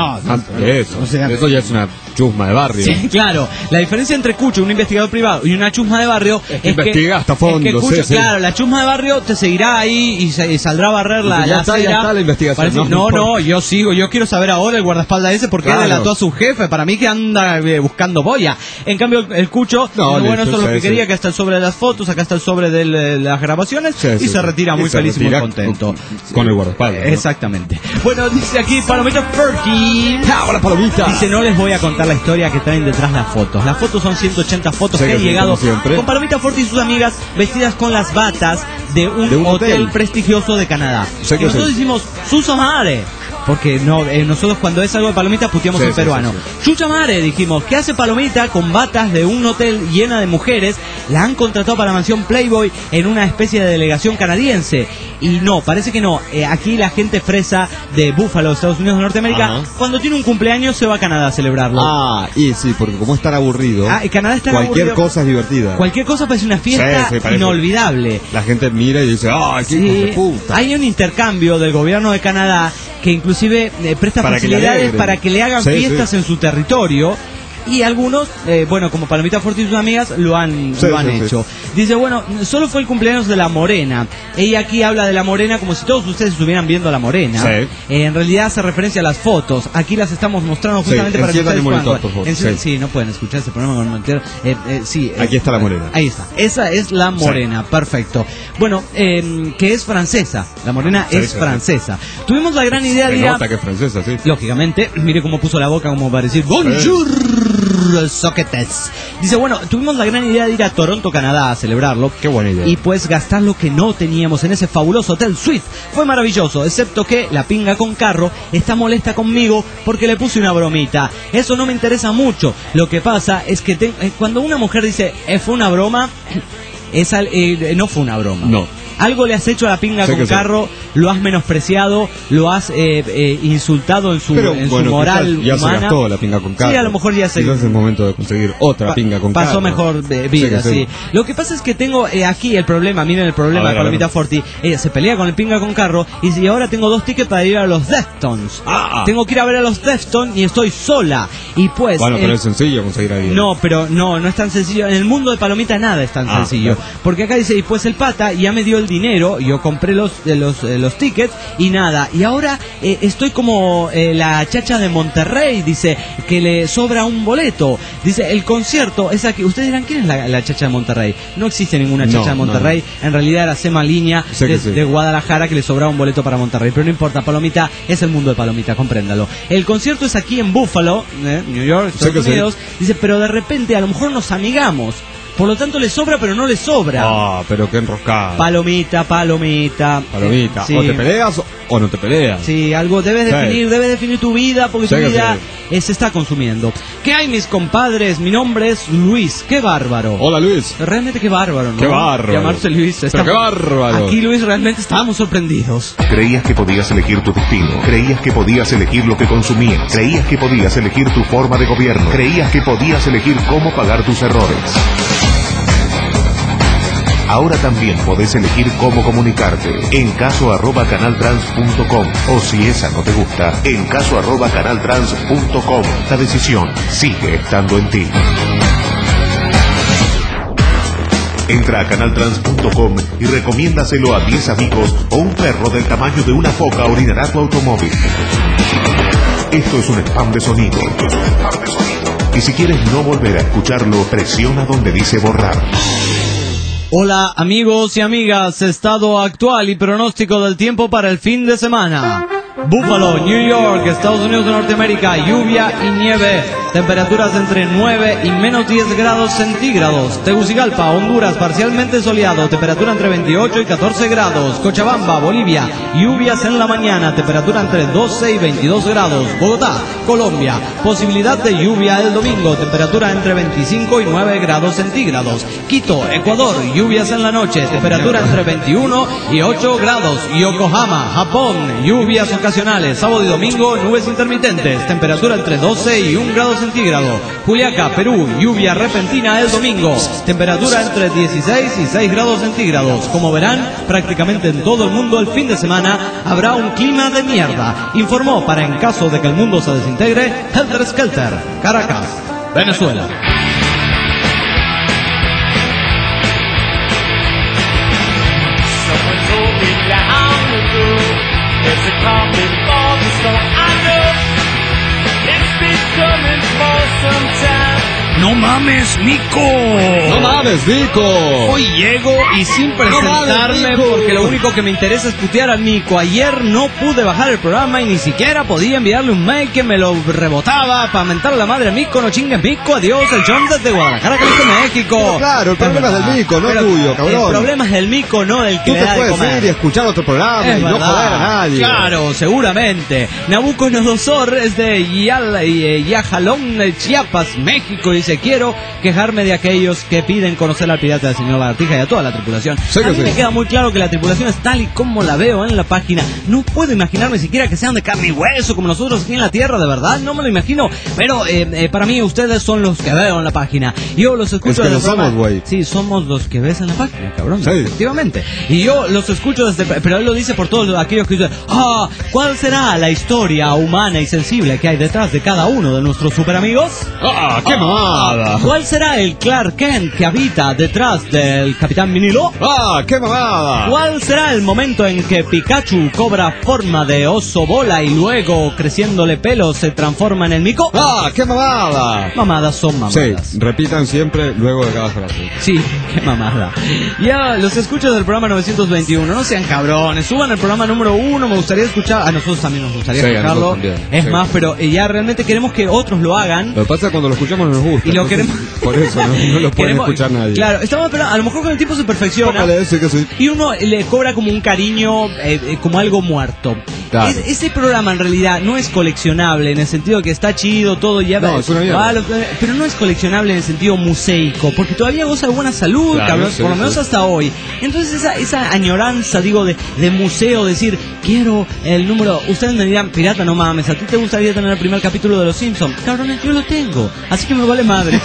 Eso ya es una chusma de barrio. Sí, claro. La diferencia entre Cucho, un investigador privado, y una chusma de barrio es que investiga hasta fondo. Es que Cucho, claro, la chusma de barrio te seguirá ahí y saldrá a barrer la acera. Ya está la investigación. No, yo sigo. Yo quiero saber ahora el guardaespaldas ese porque delató a su jefe. Para mí que anda buscando boya. En cambio, el Cucho, bueno, eso es lo que quería, que está el sobre de las fotos, acá está el sobre de las grabaciones, y se retira muy feliz y muy contento. Con el guardaespaldas. Exactamente. Bueno, dice aquí Palomita Perkin. ¡Ahora, Palomita! Dice, no les voy a contar la historia que traen detrás las fotos. Las fotos son 180 fotos que han llegado con Palomita Forti y sus amigas vestidas con las batas de un hotel prestigioso de Canadá. Y nosotros decimos, Susa Mare. Porque nosotros cuando es algo de Palomita puteamos en peruano. Chucha madre, dijimos, ¿qué hace Palomita con batas de un hotel llena de mujeres? La han contratado para la mansión Playboy en una especie de delegación canadiense. Y no, parece que no. Aquí la gente fresa de Buffalo, Estados Unidos de Norteamérica, cuando tiene un cumpleaños se va a Canadá a celebrarlo. Y sí, porque como es tan aburrido, Canadá está cualquier cosa es divertida. Cualquier cosa parece una fiesta inolvidable. La gente mira y dice, qué hijo de puta. Hay un intercambio del gobierno de Canadá que inclusive presta facilidades para que le hagan fiestas en su territorio. Y algunos, como Palomita Forti y sus amigas, lo han hecho. Dice, bueno, solo fue el cumpleaños de la Morena. Ella aquí habla de la Morena como si todos ustedes estuvieran viendo a la Morena. En realidad hace referencia a las fotos. Aquí las estamos mostrando justamente para que ustedes puedan. Sí, no pueden escuchar ese programa con el monitor. Aquí está la Morena. Ahí está. Esa es la Morena, perfecto. Bueno, que es francesa. La Morena es francesa. Tuvimos la gran idea de ir nota que es francesa, lógicamente, mire cómo puso la boca como para decir bonjour. Soquetes. Dice, bueno, tuvimos la gran idea de ir a Toronto, Canadá a celebrarlo. Qué buena idea. Y pues gastar lo que no teníamos en ese fabuloso hotel suite. Fue maravilloso, excepto que la pinga con carro está molesta conmigo porque le puse una bromita. Eso no me interesa mucho. Lo que pasa es que cuando una mujer dice, fue una broma, no fue una broma. No. Algo le has hecho a la pinga con carro, lo has menospreciado, lo has insultado en su moral ya humana. Se gastó la pinga con carro. Sí, a lo mejor ya se... Quizás es el momento de conseguir otra pinga con carro. Pasó mejor vida, sí. Lo que pasa es que tengo aquí el problema, miren el problema de Palomita Forti. Ella se pelea con el pinga con carro y ahora tengo 2 tickets para ir a los Deftones. Tengo que ir a ver a los Deftones y estoy sola. Y pues... Bueno, pero es sencillo conseguir ahí. No, pero no es tan sencillo. En el mundo de Palomita nada es tan sencillo. Claro. Porque acá dice, y pues el pata ya me dio el dinero, yo compré los tickets y nada. Y ahora estoy como la chacha de Monterrey, dice, que le sobra un boleto. Dice, el concierto es aquí. Ustedes dirán, ¿quién es la chacha de Monterrey? No existe ninguna chacha de Monterrey. No. En realidad era Sema Línea de Guadalajara, que le sobraba un boleto para Monterrey. Pero no importa, Palomita es el mundo de Palomita, compréndalo. El concierto es aquí en Buffalo, New York, Estados Unidos. Dice, pero de repente a lo mejor nos amigamos. Por lo tanto le sobra, pero no le sobra. Ah, pero qué enroscada. Palomita. Sí. O te peleas o no te peleas. Sí, algo debes definir tu vida, porque tu vida se está consumiendo. ¿Qué hay, mis compadres? Mi nombre es Luis. ¡Qué bárbaro! Hola, Luis. Realmente qué bárbaro, ¿no? Qué bárbaro. Llamarse Luis. Pero qué bárbaro. Aquí, Luis, realmente estábamos sorprendidos. Creías que podías elegir tu destino. Creías que podías elegir lo que consumías. Creías que podías elegir tu forma de gobierno. Creías que podías elegir cómo pagar tus errores. Ahora también podés elegir cómo comunicarte. En caso@canaltrans.com. O si esa no te gusta, en caso@canaltrans.com. La decisión sigue estando en ti. Entra a canaltrans.com y recomiéndaselo a 10 amigos o un perro del tamaño de una foca orinará tu automóvil. Esto es un spam de sonido. Y si quieres no volver a escucharlo, presiona donde dice borrar. Hola amigos y amigas, estado actual y pronóstico del tiempo para el fin de semana. Buffalo, New York, Estados Unidos de Norteamérica, lluvia y nieve, temperaturas entre 9 y menos 10 grados centígrados. Tegucigalpa, Honduras, parcialmente soleado, temperatura entre 28 y 14 grados. Cochabamba, Bolivia, lluvias en la mañana, temperatura entre 12 y 22 grados. Bogotá, Colombia, posibilidad de lluvia el domingo, temperatura entre 25 y 9 grados centígrados. Quito, Ecuador, lluvias en la noche, temperatura entre 21 y 8 grados. Yokohama, Japón, lluvias ocasionales, sábado y domingo, nubes intermitentes, temperatura entre 12 y 1 grado centígrado. Juliaca, Perú, lluvia repentina el domingo, temperatura entre 16 y 6 grados centígrados. Como verán, prácticamente en todo el mundo el fin de semana habrá un clima de mierda. Informó para en caso de que el mundo se desintegre, Helter Skelter, Caracas, Venezuela. There's a coming for the storm. I know it's been coming for some time. ¡No mames, Nico! ¡No mames, Nico! Hoy llego y sin presentarme porque lo único que me interesa es putear a Nico. Ayer no pude bajar el programa y ni siquiera podía enviarle un mail que me lo rebotaba para mentar a la madre a Nico. No chingues, Nico. Adiós, el John desde Guadalajara, Jalisco, México. Pero claro, el problema es del Nico, no tuyo, cabrón. El problema es del Nico, no del que tú le da de comer. Tú te puedes ir y escuchar otro programa y no joder a nadie. Claro, seguramente. Nabucodonosor es de Yajalón, Chiapas, México. Dice, quiero quejarme de aquellos que piden conocer al pirata del señor Lagartija y a toda la tripulación. A mí me queda muy claro que la tripulación es tal y como la veo en la página. No puedo imaginarme siquiera que sean de carne y hueso como nosotros aquí en la Tierra, de verdad, no me lo imagino. Pero para mí ustedes son los que veo en la página. Yo los escucho desde somos, güey. Sí, somos los que ves en la página, cabrón. Sí. Efectivamente. Y yo los escucho desde... Pero él lo dice por todos aquellos que dicen, ¿cuál será la historia humana y sensible que hay detrás de cada uno de nuestros super amigos? ¡Qué mamada! ¿Cuál será el Clark Kent que habita detrás del Capitán Vinilo? ¡Qué mamada! ¿Cuál será el momento en que Pikachu cobra forma de oso bola y luego, creciéndole pelo, se transforma en el mico? ¡Qué mamada! Mamadas son mamadas. Sí, repitan siempre luego de cada frase. Sí, qué mamada. Ya los escucho del programa 921, no sean cabrones, suban el programa número 1, me gustaría escuchar, a nosotros también nos gustaría escucharlo, es más, pero ya realmente queremos que otros lo hagan. Lo que pasa es que cuando lo escuchamos nos gusta. Y lo queremos... Por eso no lo puede escuchar nadie. Claro, estamos esperando, a lo mejor con el tiempo se perfecciona. Sí que sí. Y uno le cobra como un cariño, como algo muerto. Claro. Ese programa en realidad no es coleccionable en el sentido que está chido, todo ya. No, es una mierda. Pero no es coleccionable en el sentido museico, porque todavía goza de buena salud, claro, cabrón, sí, por lo menos hasta hoy. Entonces esa añoranza, digo, de museo, decir, quiero el número. Ustedes me dirán, pirata, no mames, ¿a ti te gustaría tener el primer capítulo de Los Simpsons? Cabrones, yo lo tengo, así que me vale madre.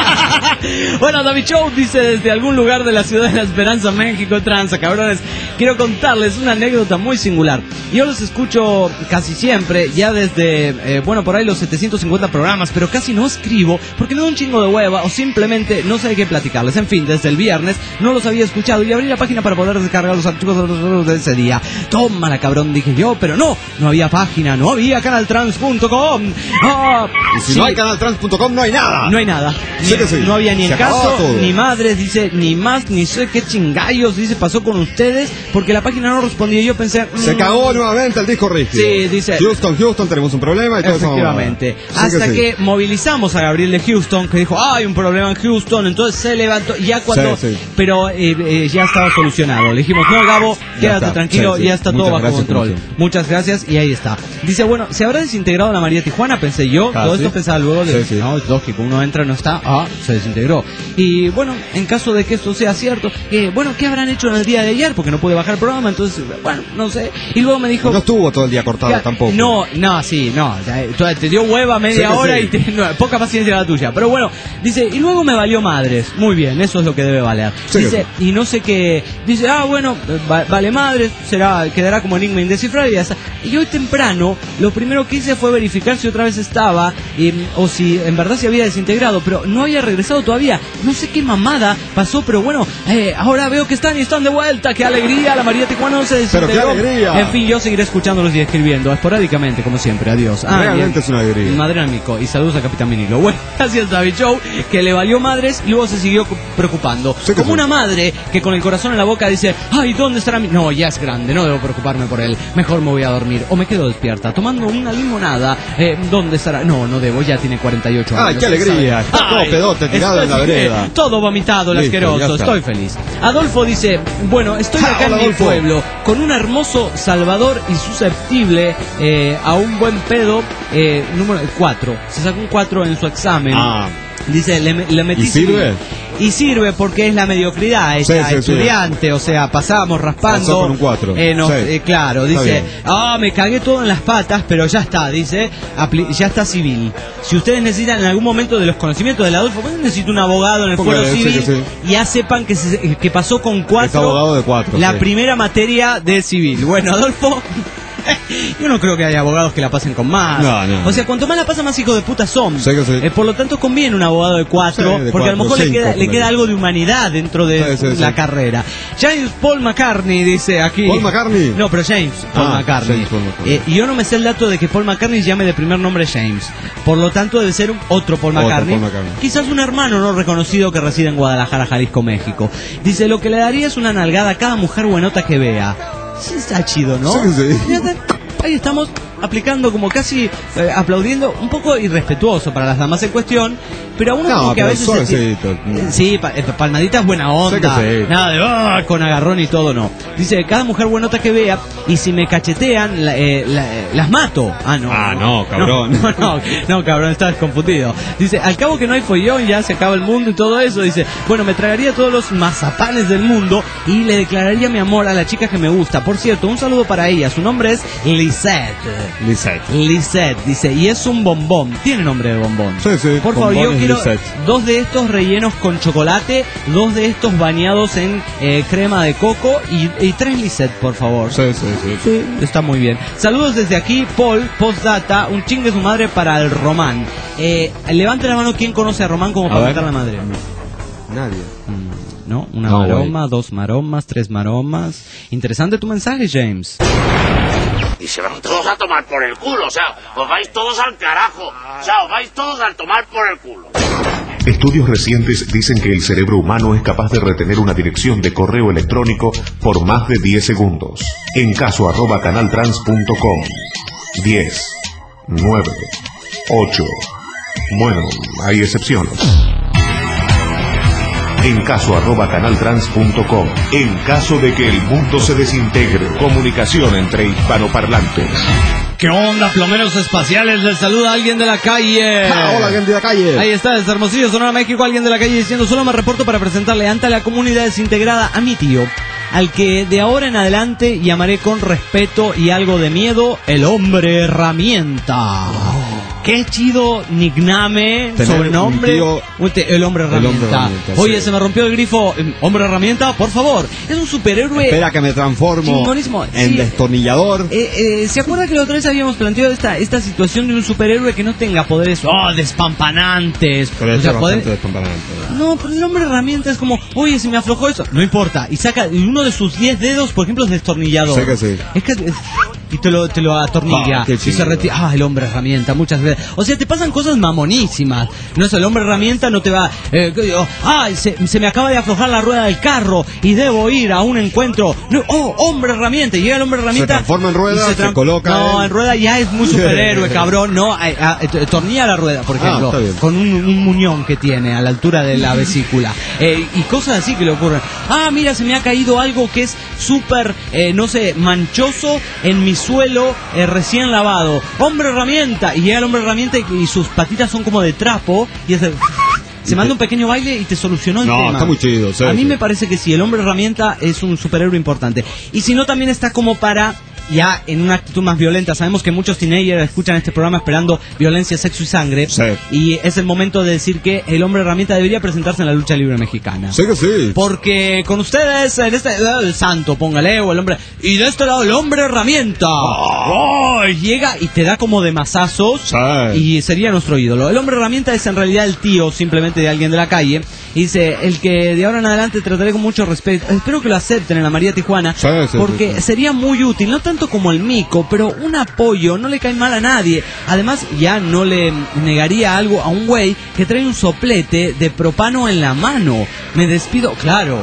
Bueno, David Show dice desde algún lugar de la ciudad de la Esperanza, México, tranza, cabrones. Quiero contarles una anécdota muy singular. Yo los escucho casi siempre, ya desde, por ahí los 750 programas, pero casi no escribo porque me da un chingo de hueva o simplemente no sé de qué platicarles. En fin, desde el viernes no los había escuchado y abrí la página para poder descargar los archivos de ese día. Tómala, cabrón, dije yo, pero no había página, no había canaltrans.com. Y si no hay canaltrans.com no hay nada. No hay nada. Sí que sí. No había ni Se el caso, acababa todo. ni madres, dice, ni más, ni sé qué chingallos, dice, pasó con ustedes, porque la página no respondía. Yo pensé... Se cagó nuevamente el disco rígido. Sí, dice... Houston, tenemos un problema y todo eso. Efectivamente. Hasta que movilizamos a Gabriel de Houston, que dijo, hay un problema en Houston, entonces se levantó, y ya cuando... Sí. Pero ya estaba solucionado. Le dijimos, no, Gabo, quédate tranquilo, ya está todo bajo control. Muchas gracias, y ahí está. Dice, bueno, ¿se habrá desintegrado la María Tijuana? Pensé yo, todo esto pensaba luego de... No, es lógico, uno entra, no está, se desintegró. Y bueno, en caso de que esto sea cierto, ¿qué habrán hecho en el día de ayer? Porque no pude bajar el programa, entonces, no sé. Y luego me dijo... No estuvo todo el día cortado tampoco. No, te dio hueva media hora y poca paciencia la tuya. Pero bueno, dice, y luego me valió madres. Muy bien, eso es lo que debe valer. Dice, y no sé qué... Dice, vale madres, quedará como enigma indescifrable y ya está. Y hoy temprano, lo primero que hice fue verificar si otra vez estaba, o si en verdad se había desintegrado, pero no había regresado todavía. No sé qué mamada pasó, pero bueno, ahora veo que están de vuelta. ¡Qué alegría! La María Tijuana no se desintegró. ¡Pero qué alegría! En fin, yo seguiré escuchándolos y escribiendo esporádicamente, como siempre. Adiós. Realmente es una alegría. Madre amigo, y saludos a Capitán Minilo. Bueno, gracias David Show, que le valió madres y luego se siguió preocupando. Como una madre que con el corazón en la boca dice, ay, ¿dónde estará mi...? No, ya es grande, no debo preocuparme por él. Mejor me voy a dormir. O me quedo despierta, tomando una limonada. ¿Dónde estará? No debo, ya tiene 48 años. ¡Ay, qué alegría! Está todo pedote tirado en la vereda. Todo vomitado, el asqueroso. Estoy feliz. Adolfo dice, bueno, estoy acá en mi pueblo, con un hermoso Salvador y susceptible a un buen pedo, número 4. Se sacó un 4 en su examen. Dice, le metí... ¿Y sirve? Y sirve porque es la mediocridad, estudiante, o sea, pasamos raspando. Pasó con un 4. Claro, dice, me cagué todo en las patas, pero ya está, dice, ya está civil. Si ustedes necesitan en algún momento de los conocimientos del Adolfo, necesito un abogado en el fuero civil, ya sepan que pasó con 4, abogado de 4, la primera materia de civil. Bueno, Adolfo... Yo no creo que haya abogados que la pasen con más. No. O sea, cuanto más la pasan, más hijos de puta son. Por lo tanto, conviene un abogado de 4, porque a lo mejor le queda algo de humanidad dentro de la carrera. James Paul McCartney dice aquí. ¿Paul McCartney? No, pero James Paul McCartney. Y yo no me sé el dato de que Paul McCartney llame de primer nombre James. Por lo tanto, debe ser otro Paul McCartney. Quizás un hermano no reconocido que reside en Guadalajara, Jalisco, México. Dice, lo que le daría es una nalgada a cada mujer buenota que vea. Sí, está chido, ¿no? Sí. Ahí estamos aplicando como casi aplaudiendo, un poco irrespetuoso para las damas en cuestión, pero a uno como que a veces palmaditas buena onda, nada de con agarrón y todo, no. Dice, cada mujer buenota que vea, y si me cachetean las mato. No, cabrón. No, cabrón, estás confundido. Dice, al cabo que no hay follón, ya se acaba el mundo y todo eso. Dice, bueno, me tragaría todos los mazapanes del mundo y le declararía mi amor a la chica que me gusta. Por cierto, un saludo para ella, su nombre es Lisette, dice, y es un bombón. Tiene nombre de bombón. Sí. Por favor, yo quiero 2 de estos rellenos con chocolate, 2 de estos bañados en crema de coco y 3 Lisette, por favor. Sí. Está muy bien. Saludos desde aquí, Paul, postdata, un chingue su madre para el Román. Levante la mano quien conoce a Román como para matar la madre. Nadie. ¿No? Una maroma, 2 maromas, 3 maromas. Interesante tu mensaje, James. Y se van todos a tomar por el culo, o sea, os vais todos al carajo, o sea, os vais todos a tomar por el culo. Estudios recientes dicen que el cerebro humano es capaz de retener una dirección de correo electrónico por más de 10 segundos. En caso @canaltrans.com. 10, 9, 8. Bueno, hay excepciones. En caso @canaltrans.com. En caso de que el mundo se desintegre. Comunicación entre hispanoparlantes. ¿Qué onda, plomeros espaciales? Les saluda alguien de la calle. Hola, gente de la calle. Ahí está, desde Hermosillo, Sonora, México, alguien de la calle diciendo, solo me reporto para presentarle ante la comunidad desintegrada a mi tío, al que de ahora en adelante llamaré con respeto y algo de miedo el hombre herramienta. qué chido nickname, Tener sobrenombre. El hombre herramienta. Oye, sí. se me rompió el grifo. Hombre herramienta, por favor. Es un superhéroe. Espera que me transformo chingonísimo. en Sí. destornillador. ¿Se acuerda que la otra vez habíamos planteado esta situación de un superhéroe que no tenga poderes despampanantes? Pero O sea, bastante despampanante. No, pero el hombre herramienta es como, oye, se me aflojó eso. No importa. Y saca uno de sus 10 dedos, por ejemplo, es destornillador. Sé que sí. Es que y te lo atornilla. Qué Y se chido. retira. El hombre herramienta, muchas veces. O sea, te pasan cosas mamonísimas. No es el hombre herramienta, no te va. Se me acaba de aflojar la rueda del carro y debo ir a un encuentro. No, hombre herramienta. Y llega el hombre herramienta. Se transforma en rueda, y se coloca. No, en rueda ya es muy superhéroe, cabrón. No, tornilla la rueda, por ejemplo. Está bien. Con un muñón que tiene a la altura de la vesícula. Y cosas así que le ocurren. Mira, se me ha caído algo que es súper, manchoso en mi suelo recién lavado. Hombre herramienta. Y llega el hombre herramienta y sus patitas son como de trapo. Y es de... Se manda un pequeño baile y te solucionó el tema. No, está muy chido. Sí, a mí me parece que sí, el hombre herramienta es un superhéroe importante. Y si no, también está como para... Ya en una actitud más violenta. Sabemos que muchos teenagers escuchan este programa esperando violencia, sexo y sangre. Sí. Y es el momento de decir que el hombre herramienta debería presentarse en la lucha libre mexicana. Sé que sí. Porque con ustedes, en este lado el santo, póngale, o el hombre. Y de este lado el hombre herramienta. Llega y te da como de mazazos. Sí. Y sería nuestro ídolo. El hombre herramienta es en realidad el tío simplemente de alguien de la calle. Y dice, el que de ahora en adelante trataré con mucho respeto. Espero que lo acepten en la María Tijuana. Sí, porque sería muy útil, no tanto como el mico, pero un apoyo, no le cae mal a nadie. Además, ya no le negaría algo a un güey que trae un soplete de propano en la mano. Me despido, claro.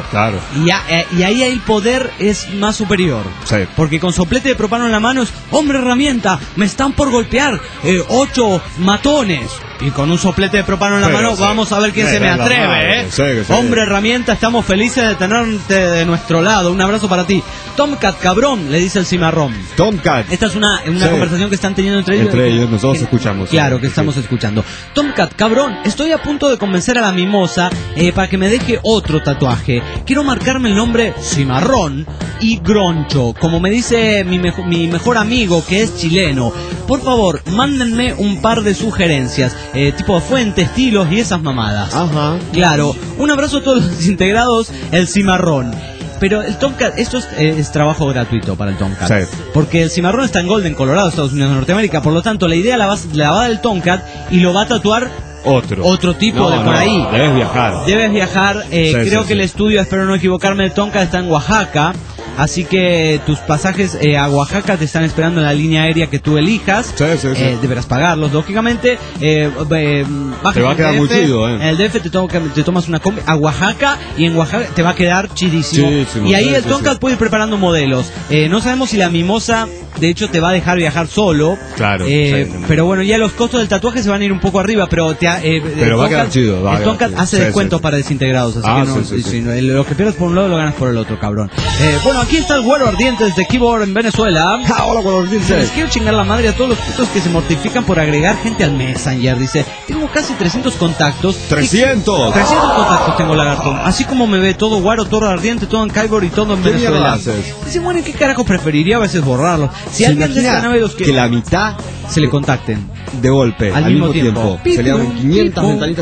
Y ahí el poder es más superior. Sí. Porque con soplete de propano en la mano es, hombre herramienta, me están por golpear 8 matones. Y con un soplete de propano en la mano, vamos a ver quién se me atreve, Sí. Hombre herramienta, estamos felices de tenerte de nuestro lado. Un abrazo para ti. Tomcat, cabrón, le dice el cimarrón. Tomcat. Esta es una conversación que están teniendo entre ellos. Entre ellos, nosotros escuchamos. Claro, que estamos escuchando. Tomcat, cabrón, estoy a punto de convencer a la mimosa para que me deje otro tatuaje. Quiero marcarme el nombre Cimarrón y Groncho, como me dice mi mejor amigo, que es chileno. Por favor, mándenme un par de sugerencias, tipo de fuente, estilos y esas mamadas. Ajá. Claro, un abrazo a todos los integrados, el Cimarrón. Pero el Tomcat, esto es trabajo gratuito para el Tomcat. Sí. Porque el Cimarrón está en Golden, Colorado, Estados Unidos de Norteamérica. Por lo tanto, la idea la va a dar el Tomcat y lo va a tatuar otro tipo de por ahí. Debes viajar. Creo que el estudio, espero no equivocarme, el Tomcat está en Oaxaca. Así que tus pasajes a Oaxaca te están esperando en la línea aérea que tú elijas. Deberás pagarlos, lógicamente. Te va a quedar muy chido, En el DF te tomas una combi a Oaxaca y en Oaxaca te va a quedar chidísimo. Y ahí el Tomcat puede ir preparando modelos. No sabemos si la mimosa, de hecho, te va a dejar viajar solo. Claro. Pero bueno, ya los costos del tatuaje se van a ir un poco arriba, pero va a quedar chido. El Tomcat hace descuentos para desintegrados, así que lo que pierdes por un lado lo ganas por el otro, cabrón. Bueno, aquí está el Güero Ardiente desde Keyboard en Venezuela. Hola, Güero Ardiente. Les quiero chingar la madre a todos los putos que se mortifican por agregar gente al Messenger. Dice, tengo casi 300 contactos. 300 contactos tengo, lagarto. Así como me ve todo Güero, todo Ardiente, todo en Keyboard y todo en Venezuela. Dice, bueno, ¿qué carajo preferiría a veces borrarlo? Si alguien de esta nave los que la mitad se le contacten de golpe al mismo tiempo. Se le hagan 500 ventanitas.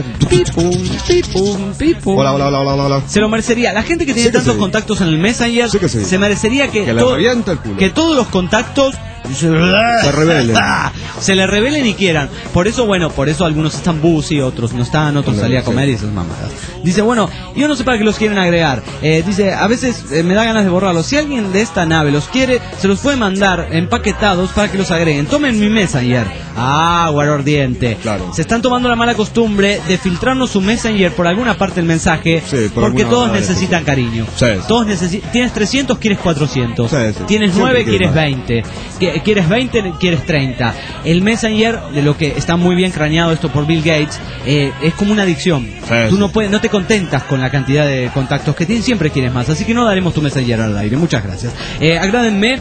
Hola. Se lo merecería. La gente que tiene tantos contactos en el Messenger se merecería que todos los contactos se rebelen. Se le rebelen y quieran. Por eso algunos están busy, otros no están, otros salían a comer y esas mamadas. Dice, bueno, yo no sé para qué los quieren agregar. Dice, a veces me da ganas de borrarlos. Si alguien de esta nave los quiere, se los puede mandar empaquetados para que los agreguen. Tomen mi Messenger. Güero Ardiente. Claro. Se están tomando la mala costumbre de filtrarnos su Messenger por alguna parte del mensaje, porque todos necesitan cariño. Todos tienes 300, quieres 400. Tienes 9, quieres 20. Quieres 20, quieres 30. El Messenger, de lo que está muy bien craneado esto por Bill Gates, es como una adicción. Tú no te contentas con la cantidad de contactos que tienes, siempre quieres más. Así que no daremos tu Messenger al aire. Muchas gracias. Agréguenme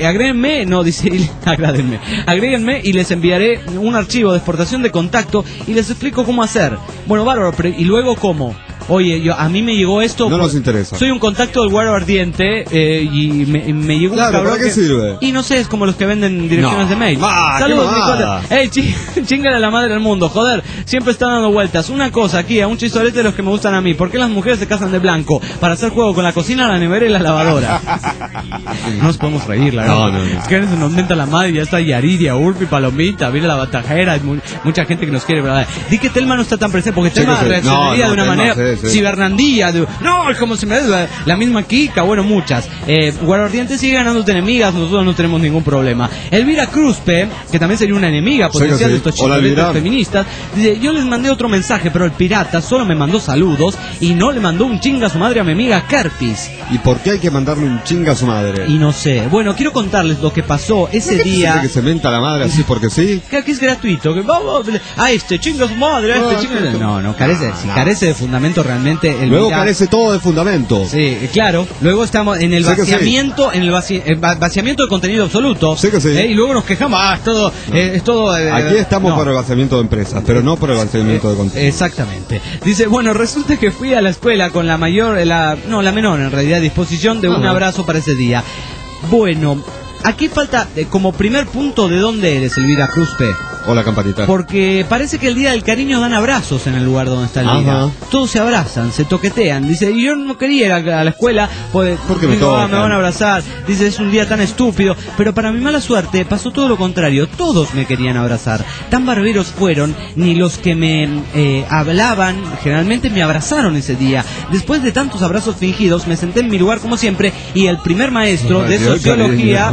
y les enviaré un archivo de exportación de contacto y les explico cómo hacer. Bueno, bárbaro, y luego cómo. oye, a mí me llegó esto. No nos interesa. Soy un contacto del guaro ardiente y me llegó un cabrón. ¿Para qué sirve? Y no sé, es como los que venden direcciones de mail. Saludos, mi cuate. Ey, chingale a la madre del mundo, joder. Siempre están dando vueltas. Una cosa aquí, a un chistorete de los que me gustan a mí. ¿Por qué las mujeres se casan de blanco? Para hacer juego con la cocina, la nevera y la lavadora. No nos podemos reír, la verdad. No. Es que se nos menta la madre, ya está Yaridia, Urpi, Palomita, mira la batajera, hay mucha gente que nos quiere, ¿verdad? Di que Telma no está tan presente, porque Telma reaccionaría de una manera cibernandilla, no, es como se me da la misma Kika, bueno, muchas. Guaro Ardiente sigue ganándote enemigas, nosotros no tenemos ningún problema. Elvira Cruzpe, que también sería una enemiga potencial de estos chicos feministas, dice, yo les mandé otro mensaje, pero el pirata solo me mandó saludos y no le mandó un chinga a su madre a mi amiga Kerpis. ¿Y por qué hay que mandarle un chinga a su madre? Y no sé. Bueno, quiero contarles lo que pasó ese día. ¿Que se menta la madre así porque sí? Que aquí es gratuito. Que vamos a este chinga a su madre, a este chinga. No, carece de fundamento realmente. Luego carece todo de fundamento. Sí, claro. Luego estamos en el vaciamiento, en el vaciamiento de contenido absoluto. Sí que sí. Y luego nos quejamos, es todo. Aquí estamos por el vaciamiento de empresas, pero no por el vaciamiento de contenido. Exactamente. Dice, bueno, resulta que fui a la escuela con la menor en realidad, disposición de un abrazo para ese día. Bueno, aquí falta como primer punto de dónde eres, Elvira Cruzpe. Hola, campanita. Porque parece que el día del cariño dan abrazos en el lugar donde está Elvira. Todos se abrazan, se toquetean. Dice, y yo no quería ir a la escuela porque me van a abrazar. Dice, es un día tan estúpido. Pero para mi mala suerte pasó todo lo contrario. Todos me querían abrazar. Tan barberos fueron, ni los que me hablaban generalmente me abrazaron ese día. Después de tantos abrazos fingidos, me senté en mi lugar como siempre y el primer maestro de sociología...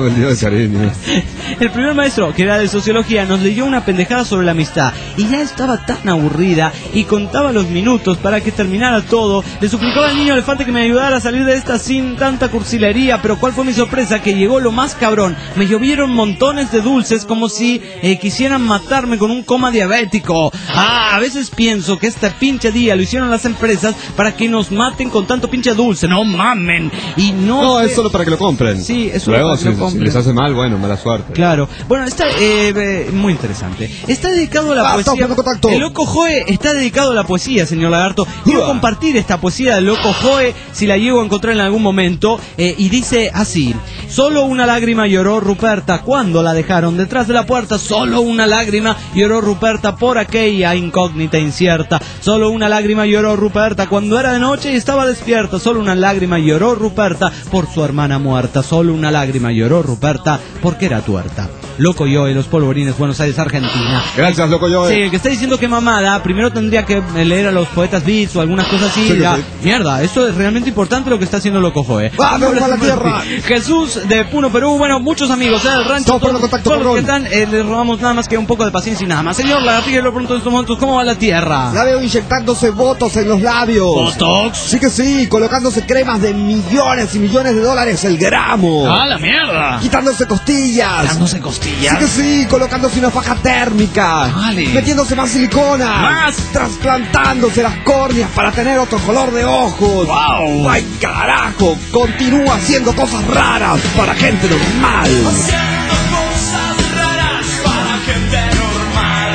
El primer maestro, que era de sociología, nos leyó una pendejada sobre la amistad y ya estaba tan aburrida y contaba los minutos para que terminara todo. Le suplicaba al niño elefante que me ayudara a salir de esta sin tanta cursilería, pero ¿cuál fue mi sorpresa? Que llegó lo más cabrón. Me llovieron montones de dulces como si quisieran matarme con un coma diabético. A veces pienso que este pinche día lo hicieron las empresas para que nos maten con tanto pinche dulce. No mamen. Y no es solo para que lo compren. Sí, es luego para que lo compren. Si les hace mal, bueno, mala suerte. Claro. Bueno, está muy interesante. Está dedicado a la poesía. El Loco Joe está dedicado a la poesía, señor Lagarto. Quiero compartir esta poesía del Loco Joe, si la llego a encontrar en algún momento. Y dice así: solo una lágrima lloró Ruperta cuando la dejaron detrás de la puerta. Solo una lágrima lloró Ruperta por aquella incógnita incierta. Solo una lágrima lloró Ruperta cuando era de noche y estaba despierta. Solo una lágrima lloró Ruperta por su hermana muerta. Solo una lágrima lloró Ruperta porque era tuerta. Loco Joe, Los Polvorines, Buenos Aires, Argentina. Gracias, Loco Joe. Sí, el que está diciendo que mamada, primero tendría que leer a los poetas beats o algunas cosas así. Mierda, esto es realmente importante lo que está haciendo Loco Joe. ¡Vamos a la tierra! Jesús de Puno, Perú. Bueno, muchos amigos del rancho. Todos los que están, les robamos nada más que un poco de paciencia y nada más. Señor Lagartija, lo pregunto en estos momentos, ¿cómo va la tierra? La veo inyectándose botox en los labios. ¿Botox? Sí que sí, colocándose cremas de millones y millones de dólares el gramo. ¡Ah, la mierda! Quitándose costillas. ¿Quitándose costillas? Sí que sí, colocándose una faja térmica. Vale. Metiéndose más silicona. Más. Trasplantándose las córneas para tener otro color de ojos. ¡Wow! ¡Ay, carajo! Continúa haciendo cosas raras para gente normal. Haciendo cosas raras para gente normal.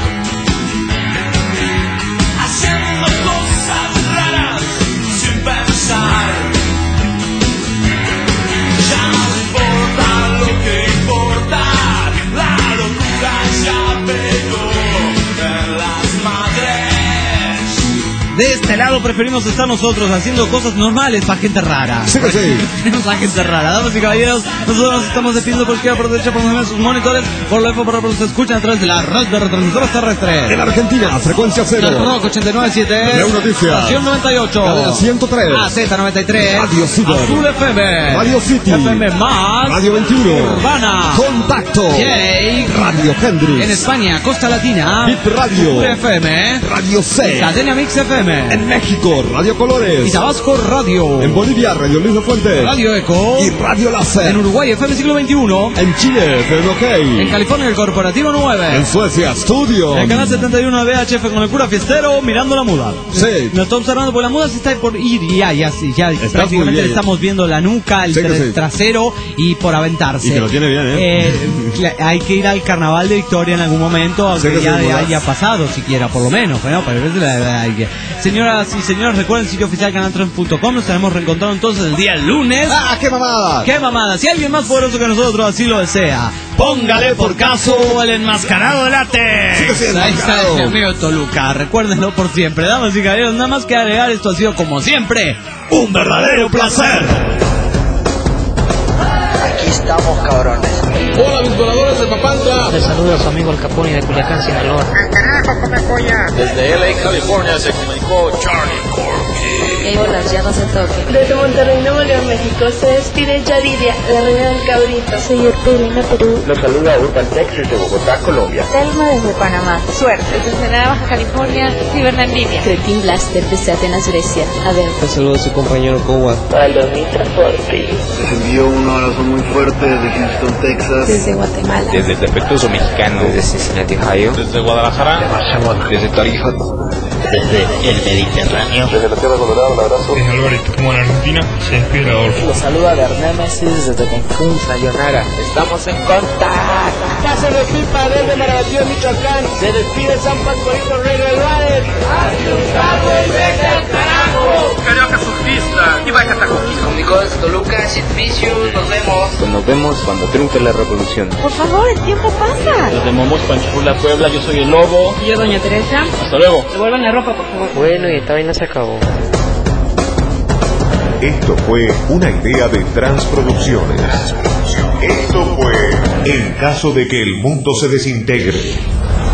Haciendo cosas raras sin pensar. Ya no importa lo que importa. La locura ya pegó en las madres. De este lado preferimos estar nosotros haciendo cosas normales para gente rara. Sí que sí. Preferimos a gente rara. Damas y caballeros, nosotros nos estamos despidiendo por izquierda, por derecha, por encima de sus monitores, por lo por se escuchan a través de la red de retransmisores terrestres. En Argentina, frecuencia 0. El Rock 89.7. Leo Noticias. Estación 98. Cadena 103. AZ 93. Radio Ciber. Azul FM. Radio City. FM más. Radio 21. Urbana. Contacto. Jake. Radio Hendrix. En España, Costa Latina. Bip Radio. FM. Radio C. Cadena Mix FM. En México, Radio Colores. Y Tabasco Radio. En Bolivia, Radio Luis de Fuentes. Radio Eco. Y Radio Láser. En Uruguay, FM Siglo XXI. En Chile, FM OK. En California, el Corporativo 9. En Suecia, Studio. En Canal 71 de VHF con el cura fiestero mirando la muda. Sí. Lo está observando porque la muda se está por ir y ya prácticamente le estamos viendo la nuca, el trasero y por aventarse. Y que lo tiene bien, hay que ir al Carnaval de Victoria en algún momento, aunque ya haya pasado siquiera, por lo menos, ¿no? Pero a veces hay que... Señoras y señores, recuerden el sitio oficial canaltrans.com. Nos estaremos reencontrando entonces el día lunes. ¡Ah, qué mamada! ¡Qué mamada! Si alguien más poderoso que nosotros así lo desea, póngale por caso el enmascarado de látex. Ahí está el amigo Toluca. Recuérdenlo por siempre. Damas y caballeros, nada más que agregar, esto ha sido como siempre un verdadero placer. Aquí estamos, cabrones. Hola, mis voladores de Papantla. Les saluda a su amigo El Capone de Culiacán, Sinaloa. ¡El carajo, come polla! Desde LA, California, se comunicó Charlie Corky. Hola, ya no se toque. Desde Monterrey, Nuevo León, México, se despide Yaridia, la reina del cabrito. Soy Orpelina, Perú. Los saluda Urban Texas de Bogotá, Colombia. Telma desde Panamá. Suerte. Desde Ensenada, Baja California, Cibernandivia. Cretin Blaster desde Atenas, Grecia. A ver. Un saludo a su compañero Kowa. Para los transportes. Les envío un abrazo muy fuerte desde Houston, Texas. Desde Guatemala. Desde el defectuoso mexicano. Desde Cincinnati, Ohio. Desde Guadalajara. De Barcelona. Desde Tarija. Desde el Mediterráneo. Desde la Tierra Colorada, un abrazo. Desde Alvarito, como en Argentina, se despide Adolfo. Los saluda Bernémesis desde Cancún, Sayonara. Estamos en contacto. Casa de Pipa desde Marabatío, Michoacán. Se despide San Pascualito Rey del Valle. ¡Asustado y vete al carajo! Carioca surfista y vaya Tacoquis. Comunicó desde Toluca, Sid Vicious, nos vemos. Pues nos vemos cuando triunfe la revolución. Por favor, el tiempo pasa. Desde Momos, Panchipula, Puebla, yo soy el Lobo. Y yo, Doña Teresa. Hasta luego. Devuelvan la ropa, por favor. Bueno, y esta vaina se acabó. Esto fue una idea de Transproducciones. Esto fue En caso de que el mundo se desintegre.